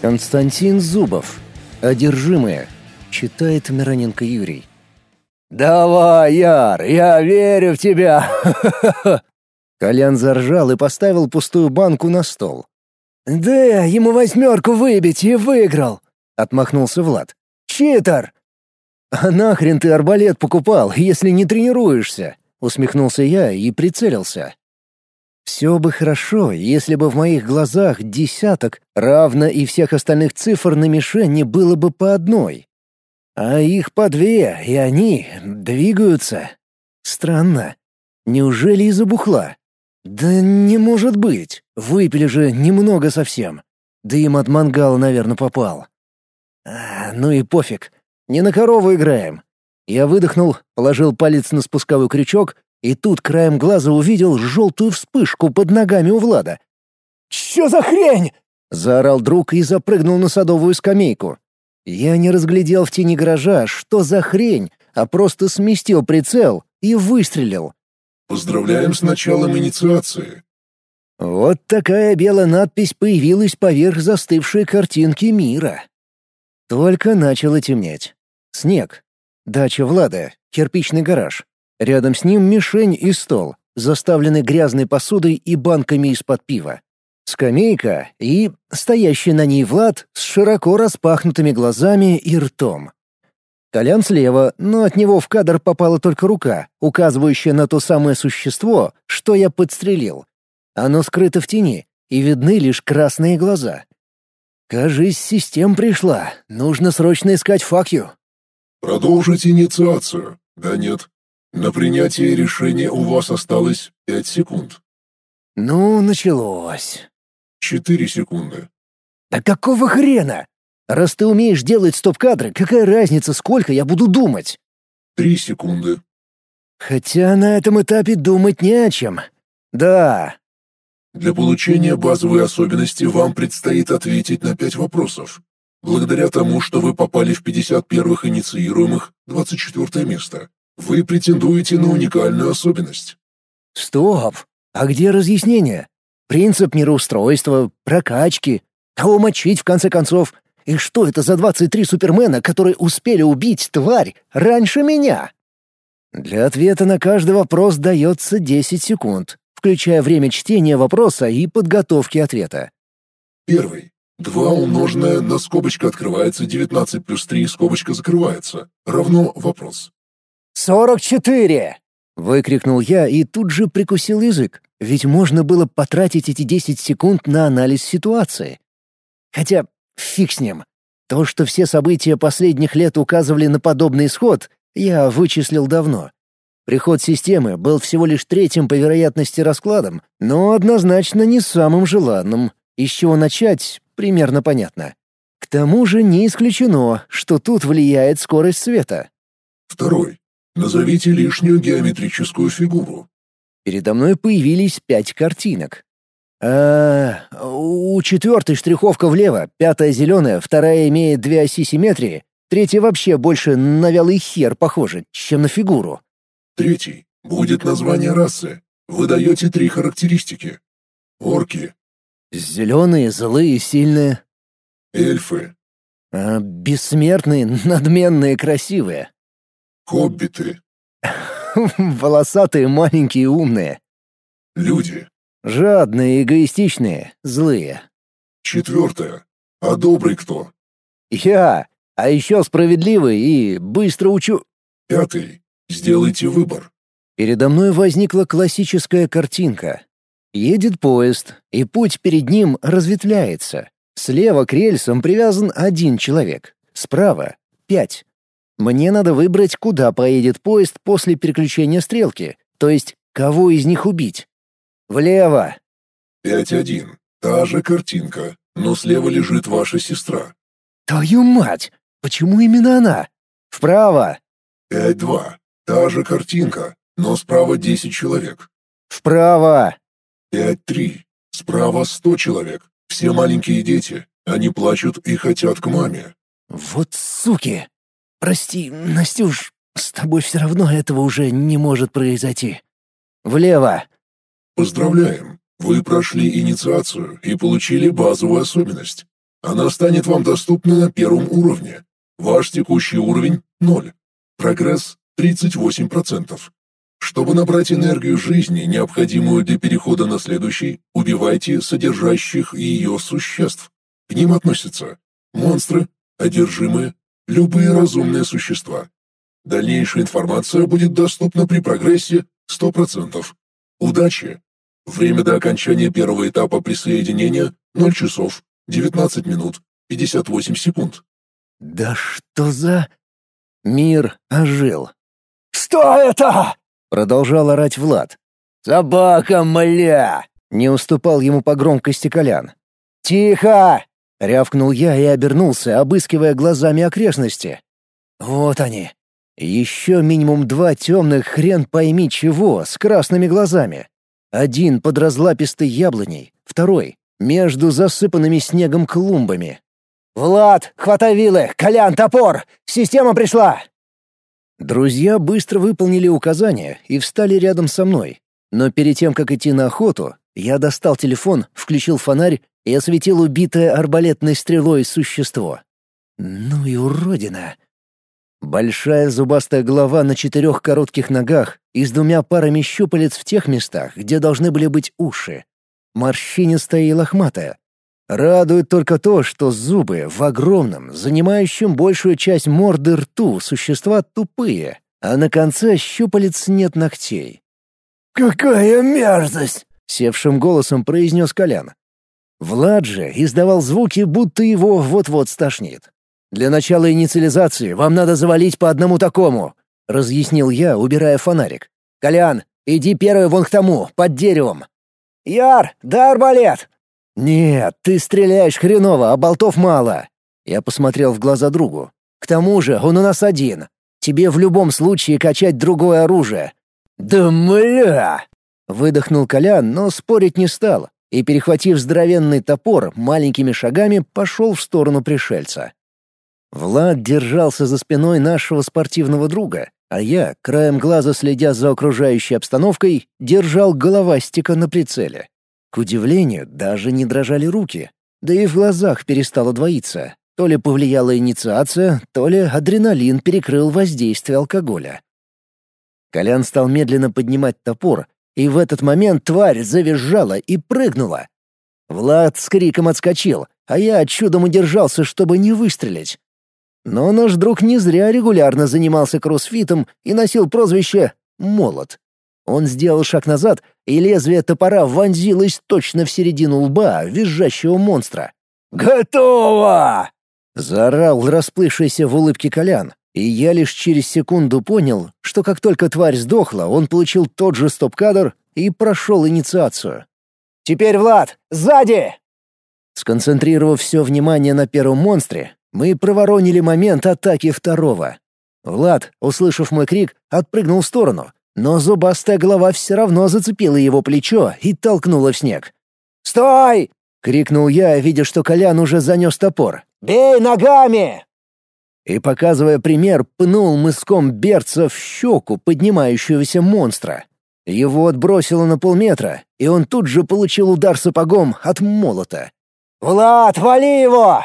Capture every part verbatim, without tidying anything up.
Константин Зубов. «Одержимые», читает Мироненко Юрий. «Давай, Яр, я верю в тебя!» Колян заржал и поставил пустую банку на стол. «Да, ему восьмерку выбить и выиграл!» — отмахнулся Влад. «Читер!» «А нахрен ты арбалет покупал, если не тренируешься?» — усмехнулся я и прицелился. Все бы хорошо, если бы в моих глазах десяток, равно и всех остальных цифр на мишени было бы по одной. А их по две, и они двигаются. Странно. Неужели из-за бухла? Да не может быть. Выпили же немного совсем. Дым от мангала, наверное, попал. А, ну и пофиг. Не на корову играем. Я выдохнул, положил палец на спусковой крючок, и тут краем глаза увидел желтую вспышку под ногами у Влада. «Чё за хрень?» — заорал друг и запрыгнул на садовую скамейку. Я не разглядел в тени гаража, что за хрень, а просто сместил прицел и выстрелил. «Поздравляем с началом инициации». Вот такая белая надпись появилась поверх застывшей картинки мира. Только начало темнеть. Снег. Дача Влада, кирпичный гараж. Рядом с ним мишень и стол, заставленный грязной посудой и банками из-под пива. Скамейка и стоящий на ней Влад с широко распахнутыми глазами и ртом. Колян слева, но от него в кадр попала только рука, указывающая на то самое существо, что я подстрелил. Оно скрыто в тени, и видны лишь красные глаза. Кажись, система пришла. Нужно срочно искать факью. «Продолжить инициацию. Да нет. На принятие решения у вас осталось пять секунд». Ну, началось. Четыре секунды. Да какого хрена? Раз ты умеешь делать стоп-кадры, какая разница, сколько я буду думать? Три секунды. Хотя на этом этапе думать не о чем. Да. Для получения базовой особенности вам предстоит ответить на пять вопросов. Благодаря тому, что вы попали в пятьдесят первых инициируемых, двадцать четвёртое место, вы претендуете на уникальную особенность. Стоп. А где разъяснение? Принцип мироустройства, прокачки, кого мочить в конце концов? И что это за двадцать три супермена, которые успели убить тварь раньше меня? Для ответа на каждый вопрос дается десять секунд, включая время чтения вопроса и подготовки ответа. Первый. два умноженное на скобочка открывается, девятнадцать плюс три скобочка закрывается, равно вопрос. «Сорок четыре!» — выкрикнул я и тут же прикусил язык, ведь можно было потратить эти десять секунд на анализ ситуации. Хотя фиг с ним. То, что все события последних лет указывали на подобный исход, я вычислил давно. Приход системы был всего лишь третьим по вероятности раскладом, но однозначно не самым желанным. Из чего начать, примерно понятно. К тому же не исключено, что тут влияет скорость света. Второй. Назовите лишнюю геометрическую фигуру. Передо мной появились пять картинок. А, у четвертой штриховка влево, пятая зеленая, вторая имеет две оси симметрии, третья вообще больше на вялый хер похожа, чем на фигуру. Третий. Будет название расы. Вы даете три характеристики. Орки. Зеленые, злые, сильные. Эльфы. А, бессмертные, надменные, красивые. Хоббиты. Волосатые, маленькие, умные. Люди. Жадные, эгоистичные, злые. Четвертое. А добрый кто? Я, а еще справедливый и быстро учу... Пятый. Сделайте выбор. Передо мной возникла классическая картинка. Едет поезд, и путь перед ним разветвляется. Слева к рельсам привязан один человек, справа — пять. Мне надо выбрать, куда поедет поезд после переключения стрелки, то есть кого из них убить. Влево. Пять один. Та же картинка, но слева лежит ваша сестра. Твою мать! Почему именно она? Вправо. Пять два. Та же картинка, но справа десять человек. Вправо. Пять три. Справа сто человек. Все маленькие дети. Они плачут и хотят к маме. Вот суки! Прости, Настюш, с тобой все равно этого уже не может произойти. Влево. Поздравляем! Вы прошли инициацию и получили базовую особенность. Она станет вам доступна на первом уровне. Ваш текущий уровень – ноль. Прогресс – тридцать восемь процентов. Чтобы набрать энергию жизни, необходимую для перехода на следующий, убивайте содержащих ее существ. К ним относятся монстры, одержимые, любые разумные существа. Дальнейшая информация будет доступна при прогрессе сто процентов. Удачи! Время до окончания первого этапа присоединения – ноль часов, девятнадцать минут, пятьдесят восемь секунд. Да что за... Мир ожил. «Что это?» — продолжал орать Влад. «Собака, мля!» — не уступал ему по громкости Колян. «Тихо!» — рявкнул я и обернулся, обыскивая глазами окрестности. Вот они. Еще минимум два темных хрен пойми чего с красными глазами. Один под разлапистой яблоней, второй — между засыпанными снегом клумбами. «Влад, хватай вилы! Колян, топор! Система пришла!» Друзья быстро выполнили указания и встали рядом со мной. Но перед тем, как идти на охоту, я достал телефон, включил фонарь и осветил убитое арбалетной стрелой существо. Ну и уродина! Большая зубастая голова на четырех коротких ногах и с двумя парами щупалец в тех местах, где должны были быть уши. Морщинистая и лохматая. Радует только то, что зубы в огромном, занимающем большую часть морды рту существа тупые, а на конце щупалец нет ногтей. «Какая мерзость!» — севшим голосом произнес Колян. Влад же издавал звуки, будто его вот-вот стошнит. «Для начала инициализации вам надо завалить по одному такому», — разъяснил я, убирая фонарик. «Колян, иди первый вон к тому, под деревом». «Яр, дай арбалет!» «Нет, ты стреляешь хреново, а болтов мало». Я посмотрел в глаза другу. «К тому же он у нас один. Тебе в любом случае качать другое оружие». «Да мля!» — выдохнул Колян, но спорить не стал, и, перехватив здоровенный топор, маленькими шагами пошел в сторону пришельца. Влад держался за спиной нашего спортивного друга, а я, краем глаза следя за окружающей обстановкой, держал головастика на прицеле. К удивлению, даже не дрожали руки, да и в глазах перестало двоиться. То ли повлияла инициация, то ли адреналин перекрыл воздействие алкоголя. Колян стал медленно поднимать топор, и в этот момент тварь завизжала и прыгнула. Влад с криком отскочил, а я чудом удержался, чтобы не выстрелить. Но наш друг не зря регулярно занимался кроссфитом и носил прозвище «Молот». Он сделал шаг назад, и лезвие топора вонзилось точно в середину лба визжащего монстра. «Готово!» — заорал расплывшийся в улыбке Колян, и я лишь через секунду понял, что как только тварь сдохла, он получил тот же стоп-кадр и прошел инициацию. «Теперь, Влад, сзади!» Сконцентрировав все внимание на первом монстре, мы проворонили момент атаки второго. Влад, услышав мой крик, отпрыгнул в сторону, но зубастая голова все равно зацепила его плечо и толкнула в снег. «Стой!» — крикнул я, видя, что Колян уже занес топор. «Бей ногами!» И, показывая пример, пнул мыском берца в щеку поднимающегося монстра. Его отбросило на полметра, и он тут же получил удар сапогом от молота. «Влад, вали его!»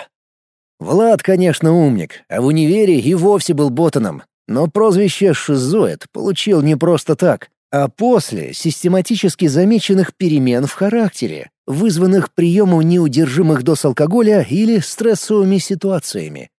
Влад, конечно, умник, а в универе и вовсе был ботаном. Но прозвище «шизоид» получил не просто так, а после систематически замеченных перемен в характере, вызванных приемом неудержимых доз алкоголя или стрессовыми ситуациями.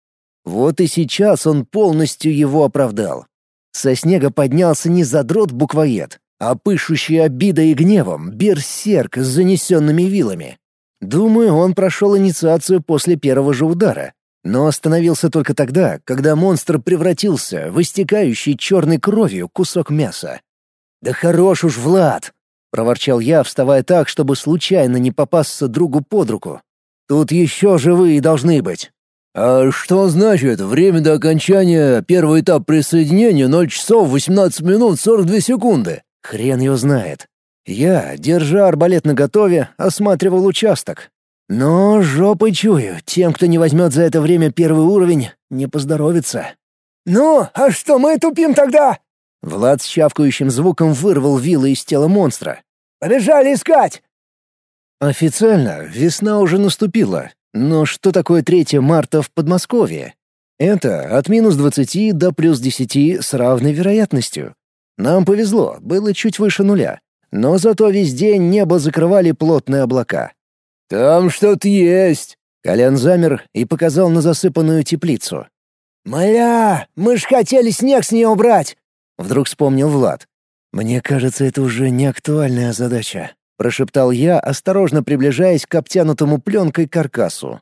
Вот и сейчас он полностью его оправдал. Со снега поднялся не задрот-буквоед, а пышущий обидой и гневом берсерк с занесенными вилами. Думаю, он прошел инициацию после первого же удара, но остановился только тогда, когда монстр превратился в истекающий черной кровью кусок мяса. «Да хорош уж, Влад!» — проворчал я, вставая так, чтобы случайно не попасться другу под руку. «Тут еще живые должны быть». «А что значит время до окончания первого этапа присоединения ноль часов восемнадцать минут сорок две секунды?» Хрен его знает. Я, держа арбалет наготове, осматривал участок. Но жопой чую, тем, кто не возьмет за это время первый уровень, не поздоровится. «Ну, а что мы тупим тогда?» Влад с чавкающим звуком вырвал вилы из тела монстра. «Побежали искать!» Официально весна уже наступила, Но что такое третье марта в Подмосковье? Это от минус двадцати до плюс десяти с равной вероятностью. Нам повезло, было чуть выше нуля. Но зато весь день небо закрывали плотные облака. «Там что-то есть!» Колян замер и показал на засыпанную теплицу. «Мля, мы ж хотели снег с нее убрать!» Вдруг вспомнил Влад. «Мне кажется, это уже не актуальная задача», — прошептал я, осторожно приближаясь к обтянутому пленкой каркасу.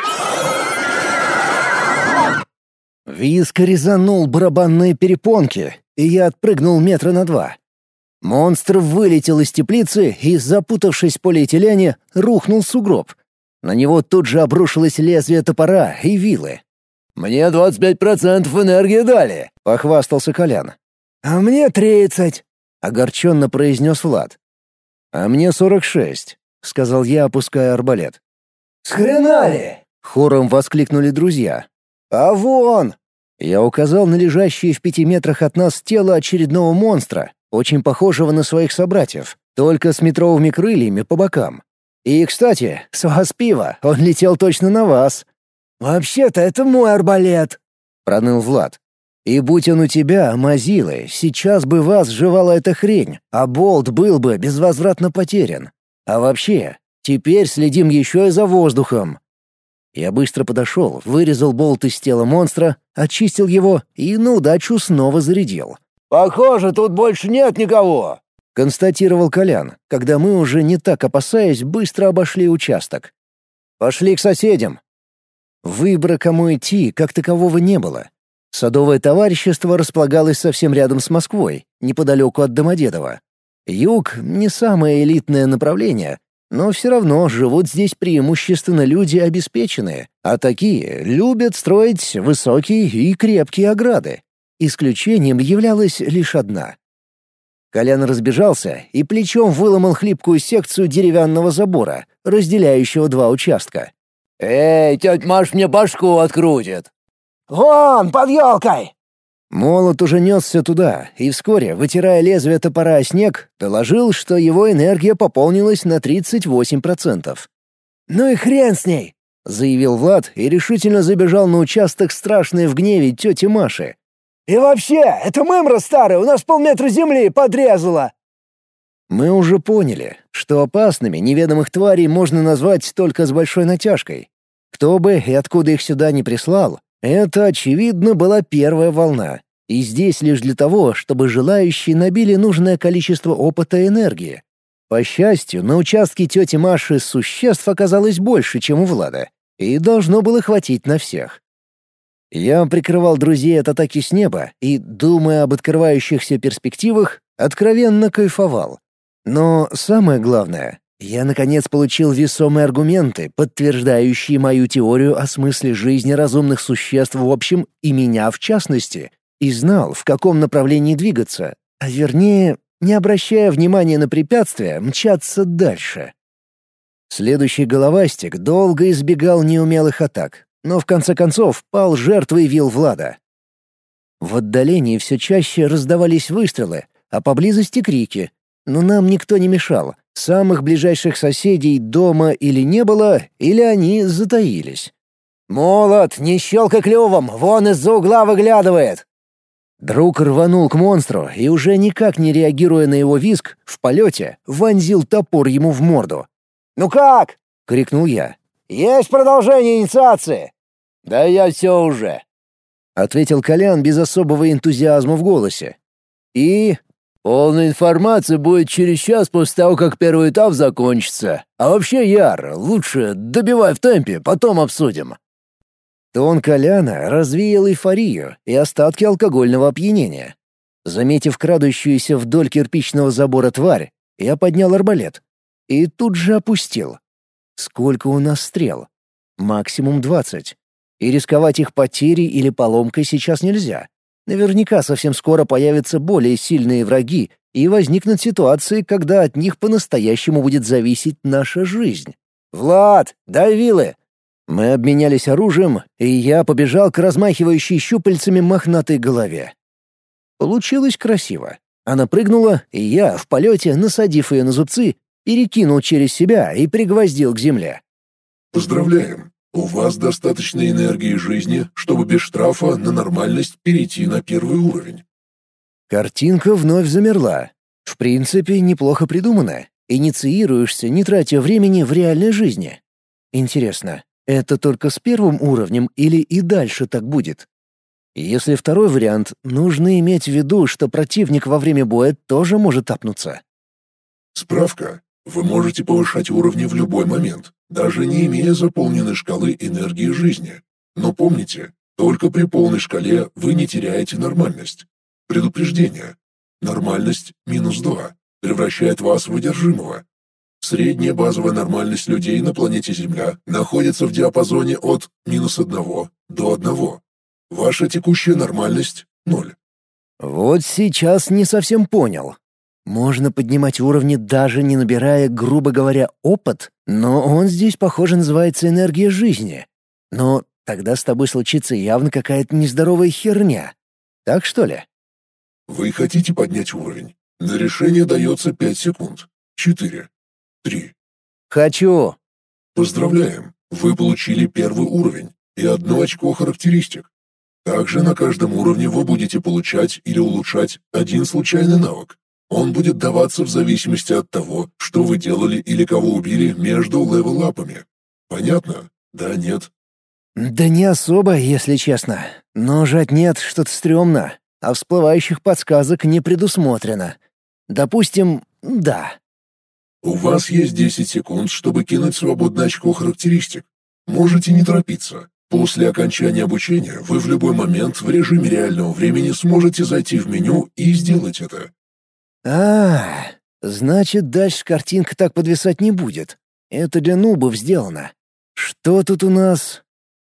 Виск резанул барабанные перепонки, и я отпрыгнул метра на два. Монстр вылетел из теплицы и, запутавшись в полиэтилене, рухнул в сугроб. На него тут же обрушилось лезвие топора и вилы. «Мне двадцать пять процентов энергии дали», — похвастался Колян. «А мне тридцать», — огорченно произнес Влад. «А мне сорок шесть», — сказал я, опуская арбалет. «Схренали!» — хором воскликнули друзья. «А вон!» Я указал на лежащее в пяти метрах от нас тело очередного монстра, очень похожего на своих собратьев, только с метровыми крыльями по бокам. «И, кстати, с вас пиво, он летел точно на вас». «Вообще-то это мой арбалет», — проныл Влад. «И будь он у тебя, Мазилы, сейчас бы вас сживала эта хрень, а болт был бы безвозвратно потерян. А вообще, теперь следим еще и за воздухом». Я быстро подошел, вырезал болт из тела монстра, очистил его и на удачу снова зарядил. «Похоже, тут больше нет никого», — констатировал Колян, когда мы, уже не так опасаясь, быстро обошли участок. «Пошли к соседям». Выбора, кому идти, как такового не было. Садовое товарищество располагалось совсем рядом с Москвой, неподалеку от Домодедово. Юг — не самое элитное направление, но все равно живут здесь преимущественно люди обеспеченные, а такие любят строить высокие и крепкие ограды. Исключением являлась лишь одна. Колян разбежался и плечом выломал хлипкую секцию деревянного забора, разделяющего два участка. «Эй, тетя Маш мне башку открутит!» «Вон, под елкой!» Молот уже несся туда, и вскоре, вытирая лезвие топора о снег, доложил, что его энергия пополнилась на тридцать восемь процентов. «Ну и хрен с ней!» — заявил Влад и решительно забежал на участок страшной в гневе тети Маши. «И вообще, это мымра старая, у нас полметра земли подрезала!» Мы уже поняли, что опасными неведомых тварей можно назвать только с большой натяжкой. Кто бы и откуда их сюда не прислал, это, очевидно, была первая волна. И здесь лишь для того, чтобы желающие набили нужное количество опыта и энергии. По счастью, на участке тети Маши существ оказалось больше, чем у Влада, и должно было хватить на всех. Я прикрывал друзей от атаки с неба и, думая об открывающихся перспективах, откровенно кайфовал. Но самое главное, я наконец получил весомые аргументы, подтверждающие мою теорию о смысле жизни разумных существ в общем и меня в частности, и знал, в каком направлении двигаться, а вернее, не обращая внимания на препятствия, мчаться дальше. Следующий головастик долго избегал неумелых атак, но в конце концов пал жертвой вил Влада. В отдалении все чаще раздавались выстрелы, а поблизости крики, но нам никто не мешал. Самых ближайших соседей дома или не было, или они затаились. «Молот, не щелкай клювом, вон из-за угла выглядывает!» Друг рванул к монстру и, уже никак не реагируя на его визг, в полете вонзил топор ему в морду. «Ну как?» — крикнул я. «Есть продолжение инициации?» «Да я все уже», — ответил Колян без особого энтузиазма в голосе. «И...» «Полная информация будет через час после того, как первый этап закончится. А вообще, Яр, лучше добивай в темпе, потом обсудим». Тон Коляна развеял эйфорию и остатки алкогольного опьянения. Заметив крадущуюся вдоль кирпичного забора тварь, я поднял арбалет. И тут же опустил. Сколько у нас стрел? Максимум двадцать. И рисковать их потерей или поломкой сейчас нельзя. Наверняка совсем скоро появятся более сильные враги, и возникнут ситуации, когда от них по-настоящему будет зависеть наша жизнь. «Влад, дай вилы!» Мы обменялись оружием, и я побежал к размахивающей щупальцами мохнатой голове. Получилось красиво. Она прыгнула, и я, в полете, насадив ее на зубцы, перекинул через себя и пригвоздил к земле. Поздравляем! У вас достаточно энергии жизни, чтобы без штрафа на нормальность перейти на первый уровень. Картинка вновь замерла. В принципе, неплохо придумано. Инициируешься, не тратя времени в реальной жизни. Интересно, это только с первым уровнем или и дальше так будет? Если второй вариант, нужно иметь в виду, что противник во время боя тоже может апнуться. Справка. Вы можете повышать уровни в любой момент, даже не имея заполненной шкалы энергии жизни. Но помните, только при полной шкале вы не теряете нормальность. Предупреждение. Нормальность минус два превращает вас в одержимого. Средняя базовая нормальность людей на планете Земля находится в диапазоне от минус одного до одного. Ваша текущая нормальность — ноль. Вот сейчас не совсем понял. Можно поднимать уровни, даже не набирая, грубо говоря, опыт, но он здесь, похоже, называется энергия жизни. Но тогда с тобой случится явно какая-то нездоровая херня. Так что ли? Вы хотите поднять уровень? На решение дается пять секунд. четыре. три. Хочу. Поздравляем! Вы получили первый уровень и одно очко характеристик. Также на каждом уровне вы будете получать или улучшать один случайный навык. Он будет даваться в зависимости от того, что вы делали или кого убили между левел-апами. Понятно? Да, нет? Да не особо, если честно. Но жать нет, что-то стрёмно, а всплывающих подсказок не предусмотрено. Допустим, да. У вас есть десять секунд, чтобы кинуть свободное очко характеристик. Можете не торопиться. После окончания обучения вы в любой момент в режиме реального времени сможете зайти в меню и сделать это. А, значит, дальше картинка так подвисать не будет. Это для нубов сделано. Что тут у нас?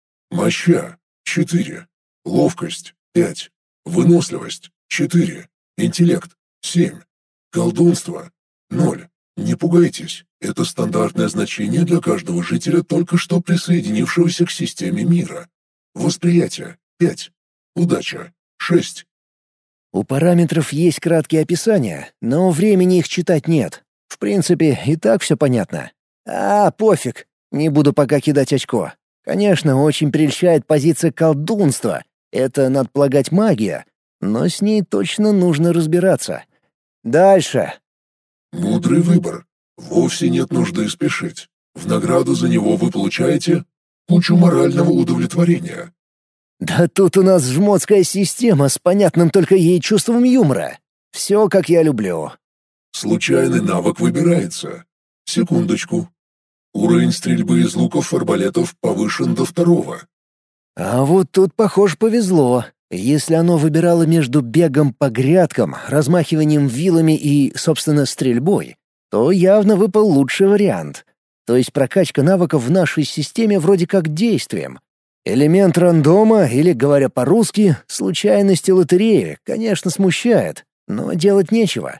Моща — четыре. Ловкость — пять. Выносливость — четыре. Интеллект — семь. Колдунство — ноль. Не пугайтесь, это стандартное значение для каждого жителя, только что присоединившегося к системе мира. Восприятие — пять. Удача — шесть. У параметров есть краткие описания, но времени их читать нет. В принципе, и так все понятно. А, пофиг, не буду пока кидать очко. Конечно, очень прельщает позиция колдунства. Это, надо полагать, магия. Но с ней точно нужно разбираться. Дальше. Мудрый выбор. Вовсе нет нужды спешить. В награду за него вы получаете кучу морального удовлетворения. Да тут у нас жмотская система с понятным только ей чувством юмора. Все, как я люблю. Случайный навык выбирается. Секундочку. Уровень стрельбы из луков-арбалетов повышен до второго. А вот тут, похоже, повезло. Если оно выбирало между бегом по грядкам, размахиванием вилами и, собственно, стрельбой, то явно выпал лучший вариант. То есть прокачка навыков в нашей системе вроде как действием. Элемент рандома, или, говоря по-русски, случайности лотереи, конечно, смущает, но делать нечего.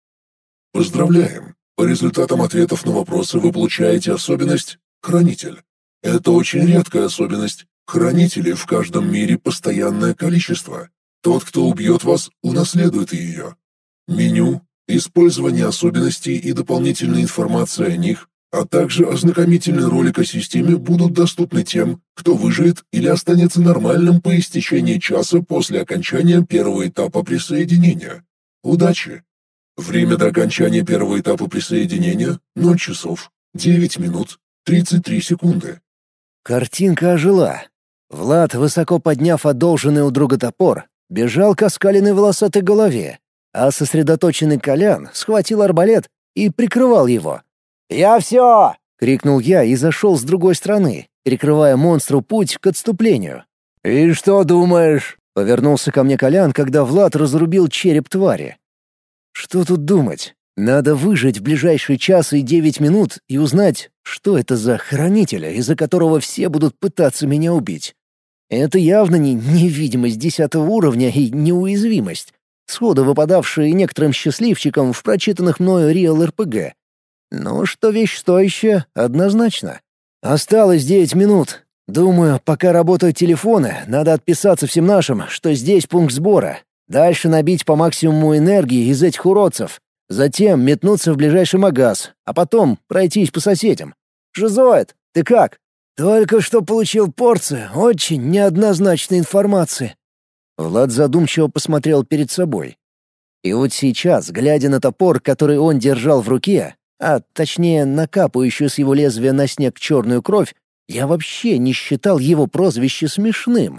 Поздравляем! По результатам ответов на вопросы вы получаете особенность «Хранитель». Это очень редкая особенность. Хранителей в каждом мире постоянное количество. Тот, кто убьет вас, унаследует ее. Меню, использование особенностей и дополнительная информация о них, а также ознакомительный ролик о системе будут доступны тем, кто выживет или останется нормальным по истечении часа после окончания первого этапа присоединения. Удачи! Время до окончания первого этапа присоединения — ноль часов, девять минут, тридцать три секунды. Картинка ожила. Влад, высоко подняв одолженный у друга топор, бежал к оскаленной волосатой голове, а сосредоточенный Колян схватил арбалет и прикрывал его. «Я все!» — крикнул я и зашел с другой стороны, перекрывая монстру путь к отступлению. «И что думаешь?» — повернулся ко мне Колян, когда Влад разрубил череп твари. «Что тут думать? Надо выжить в ближайший час и девять минут и узнать, что это за хранителя, из-за которого все будут пытаться меня убить. Это явно не невидимость десятого уровня и неуязвимость, сходу выпадавшие некоторым счастливчикам в прочитанных мною Real эр пи джи. Но что вещь стоящая, однозначно. Осталось девять минут. Думаю, пока работают телефоны, надо отписаться всем нашим, что здесь пункт сбора. Дальше набить по максимуму энергии из этих уродцев. Затем метнуться в ближайший магаз, а потом пройтись по соседям. «Шизоид, ты как?» «Только что получил порцию очень неоднозначной информации». Влад задумчиво посмотрел перед собой. И вот сейчас, глядя на топор, который он держал в руке, а точнее на капающую с его лезвия на снег черную кровь, я вообще не считал его прозвище смешным.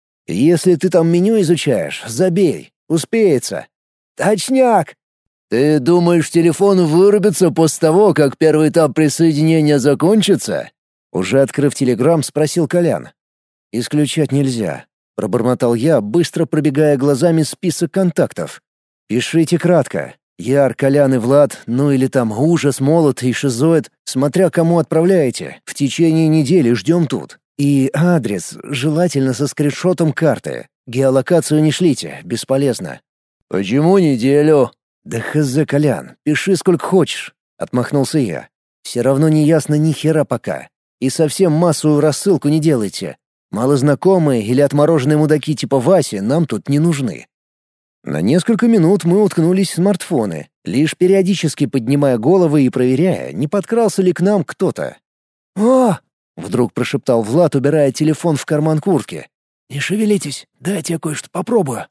«Если ты там меню изучаешь, забей, успеется». «Точняк!» «Ты думаешь, телефон вырубится после того, как первый этап присоединения закончится?» Уже открыв телеграм, спросил Колян. «Исключать нельзя», — пробормотал я, быстро пробегая глазами список контактов. «Пишите кратко. Яр, Колян и Влад, ну или там Ужас, Молот и Шизоид, смотря кому отправляете. В течение недели ждем тут. И адрес, желательно со скриншотом карты. Геолокацию не шлите, бесполезно». «Почему неделю?» «Да хз, Колян, пиши сколько хочешь», — отмахнулся я. «Все равно не ясно ни хера пока. И совсем массовую рассылку не делайте. Малознакомые или отмороженные мудаки типа Васи нам тут не нужны». На несколько минут мы уткнулись в смартфоны, лишь периодически поднимая головы и проверяя, не подкрался ли к нам кто-то. «О!» — вдруг прошептал Влад, убирая телефон в карман куртки. «Не шевелитесь, дайте я кое-что попробую».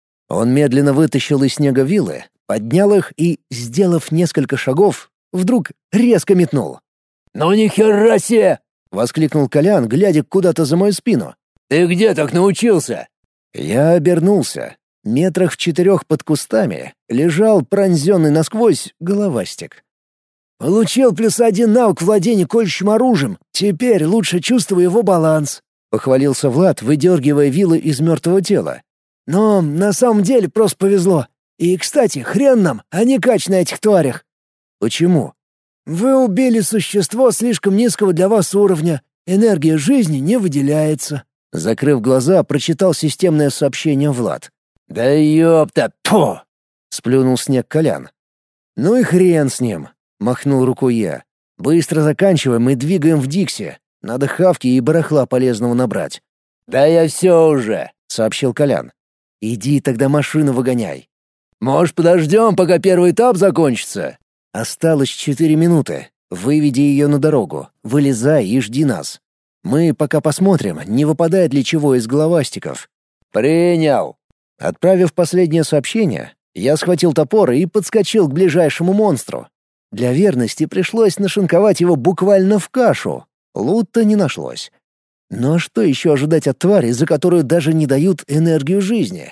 Он медленно вытащил из снега вилы, поднял их и, сделав несколько шагов, вдруг резко метнул. «Ну ни хера себе!» — воскликнул Колян, глядя куда-то за мою спину. «Ты где так научился?» Я обернулся. Метрах в четырех под кустами лежал пронзенный насквозь головастик. «Получил плюс один навык владения колющим оружием. Теперь лучше чувствую его баланс», — похвалился Влад, выдергивая вилы из мертвого тела. «Но на самом деле просто повезло. И, кстати, хрен нам, а не кач на этих тварях». «Почему?» «Вы убили существо слишком низкого для вас уровня. Энергия жизни не выделяется». Закрыв глаза, прочитал системное сообщение Влад. «Да ёпта, пфу!» — сплюнул снег Колян. «Ну и хрен с ним», — махнул рукой я. «Быстро заканчиваем и двигаем в Дикси. Надо хавки и барахла полезного набрать». «Да я все уже», — сообщил Колян. «Иди тогда машину выгоняй». «Может, подождем, пока первый этап закончится?» «Осталось четыре минуты. Выведи ее на дорогу. Вылезай и жди нас. Мы пока посмотрим, не выпадает ли чего из головастиков». «Принял». Отправив последнее сообщение, я схватил топор и подскочил к ближайшему монстру. Для верности пришлось нашинковать его буквально в кашу. Лута не нашлось. Но что еще ожидать от твари, за которую даже не дают энергию жизни?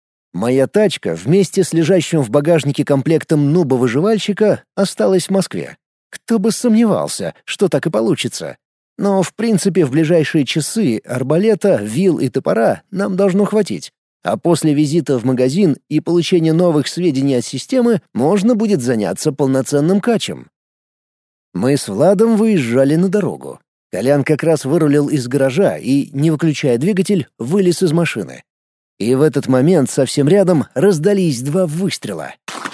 Моя тачка вместе с лежащим в багажнике комплектом нуба-выживальщика осталась в Москве. Кто бы сомневался, что так и получится. Но, в принципе, в ближайшие часы арбалета, вил и топора нам должно хватить. А после визита в магазин и получения новых сведений от системы можно будет заняться полноценным качем. Мы с Владом выезжали на дорогу. Колян как раз вырулил из гаража и, не выключая двигатель, вылез из машины. И в этот момент совсем рядом раздались два выстрела.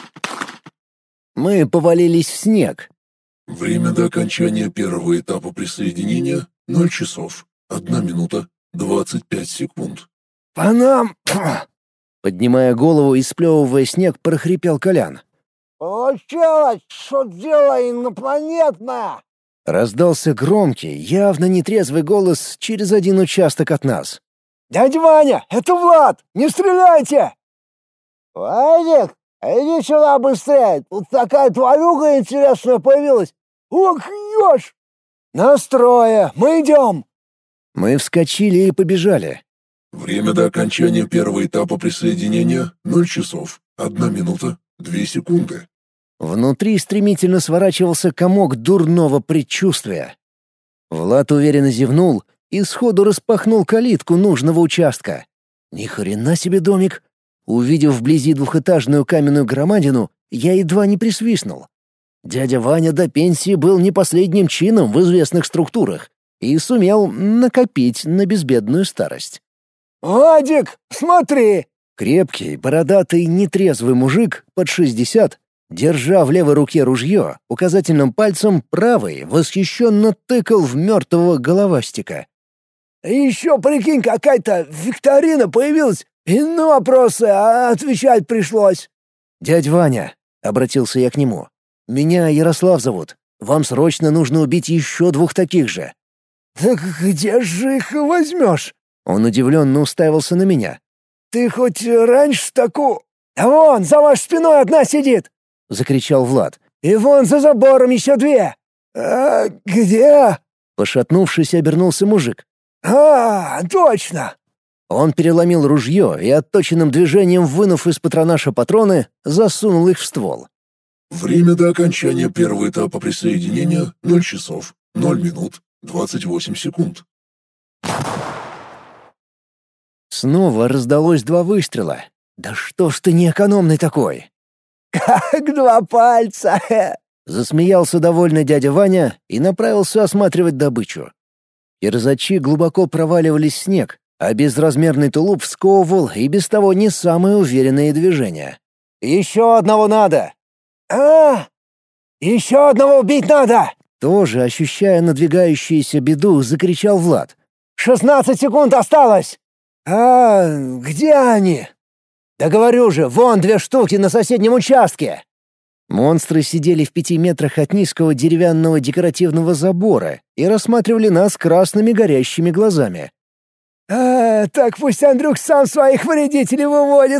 Мы повалились в снег. Время до окончания первого этапа присоединения — ноль часов, одна минута, двадцать пять секунд. «По нам!» Поднимая голову и сплевывая снег, прохрипел Колян. «Получилось! Что дело инопланетное?» Раздался громкий, явно нетрезвый голос через один участок от нас. «Дядя Ваня, это Влад! Не стреляйте!» «Вадик, иди сюда быстрее! Тут такая тварюга интересная появилась! Ох, ешь!» «Настроя! Мы идем!» Мы вскочили и побежали. Время до окончания первого этапа присоединения — ноль часов, одна минута, две секунды. Внутри стремительно сворачивался комок дурного предчувствия. Влад уверенно зевнул и сходу распахнул калитку нужного участка. Ни хрена себе домик! Увидев вблизи двухэтажную каменную громадину, я едва не присвистнул. Дядя Ваня до пенсии был не последним чином в известных структурах и сумел накопить на безбедную старость. «Вадик, смотри!» Крепкий, бородатый, нетрезвый мужик под шестьдесят, держа в левой руке ружье, указательным пальцем правой восхищенно тыкал в мертвого головастика. «Еще, прикинь, какая-то викторина появилась, и на вопросы а отвечать пришлось». «Дядь Ваня», — обратился я к нему, — «меня Ярослав зовут. Вам срочно нужно убить еще двух таких же». Так где же их возьмешь?» Он удивленно уставился на меня. «Ты хоть раньше таку...» «А вон, за вашей спиной одна сидит!» — закричал Влад. «И вон за забором еще две!» «А где?» Пошатнувшись, обернулся мужик. «А, точно!» Он переломил ружье и отточенным движением, вынув из патронаша патроны, засунул их в ствол. Время до окончания первого этапа присоединения — ноль часов, ноль минут, двадцать восемь секунд. Снова раздалось два выстрела. «Да что ж ты неэкономный такой?» «Как два пальца!» — засмеялся довольный дядя Ваня и направился осматривать добычу. Кирзачи глубоко проваливались в снег, а безразмерный тулуп сковывал и без того не самые уверенные движения. «Еще одного надо!» «А, еще одного убить надо!» Тоже, ощущая надвигающуюся беду, закричал Влад. «Шестнадцать секунд осталось!» «А где они?» «Да говорю же, вон две штуки на соседнем участке!» Монстры сидели в пяти метрах от низкого деревянного декоративного забора и рассматривали нас красными горящими глазами. «А, так пусть Андрюх сам своих вредителей выводит!»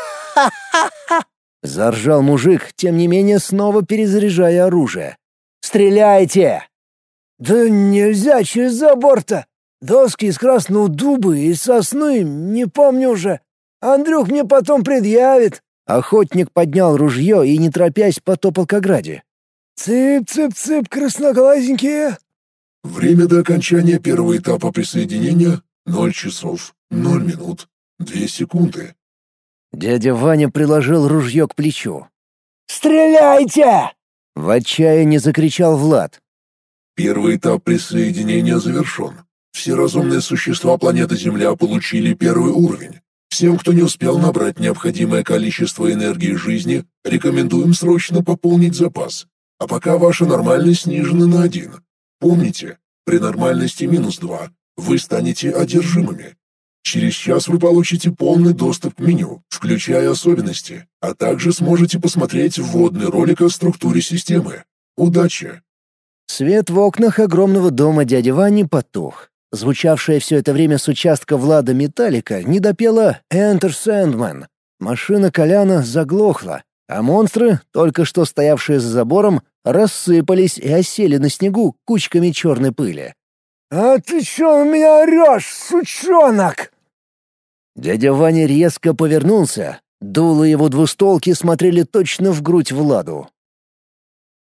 Заржал мужик, тем не менее снова перезаряжая оружие. «Стреляйте!» «Да нельзя через забор-то! Доски из красного дуба и сосны, не помню уже. Андрюх мне потом предъявит». Охотник поднял ружье и, не торопясь, потопал к ограде. «Цып-цып-цып, красноглазенькие!» Время до окончания первого этапа присоединения — ноль часов, ноль минут, две секунды. Дядя Ваня приложил ружье к плечу. «Стреляйте!» — в отчаянии закричал Влад. Первый этап присоединения завершен. Все разумные существа планеты Земля получили первый уровень. Всем, кто не успел набрать необходимое количество энергии жизни, рекомендуем срочно пополнить запас. А пока ваша нормальность снижена на один. Помните, при нормальности минус два вы станете одержимыми. Через час вы получите полный доступ к меню, включая особенности, а также сможете посмотреть вводный ролик о структуре системы. Удачи! Свет в окнах огромного дома дяди Вани потух. Звучавшая все это время с участка Влада металлика не допела «Enter Sandman». Машина Коляна заглохла, а монстры, только что стоявшие за забором, рассыпались и осели на снегу кучками черной пыли. «А ты чё на меня орёшь, сучонок?» Дядя Ваня резко повернулся. Дуло его двустволки смотрели точно в грудь Владу.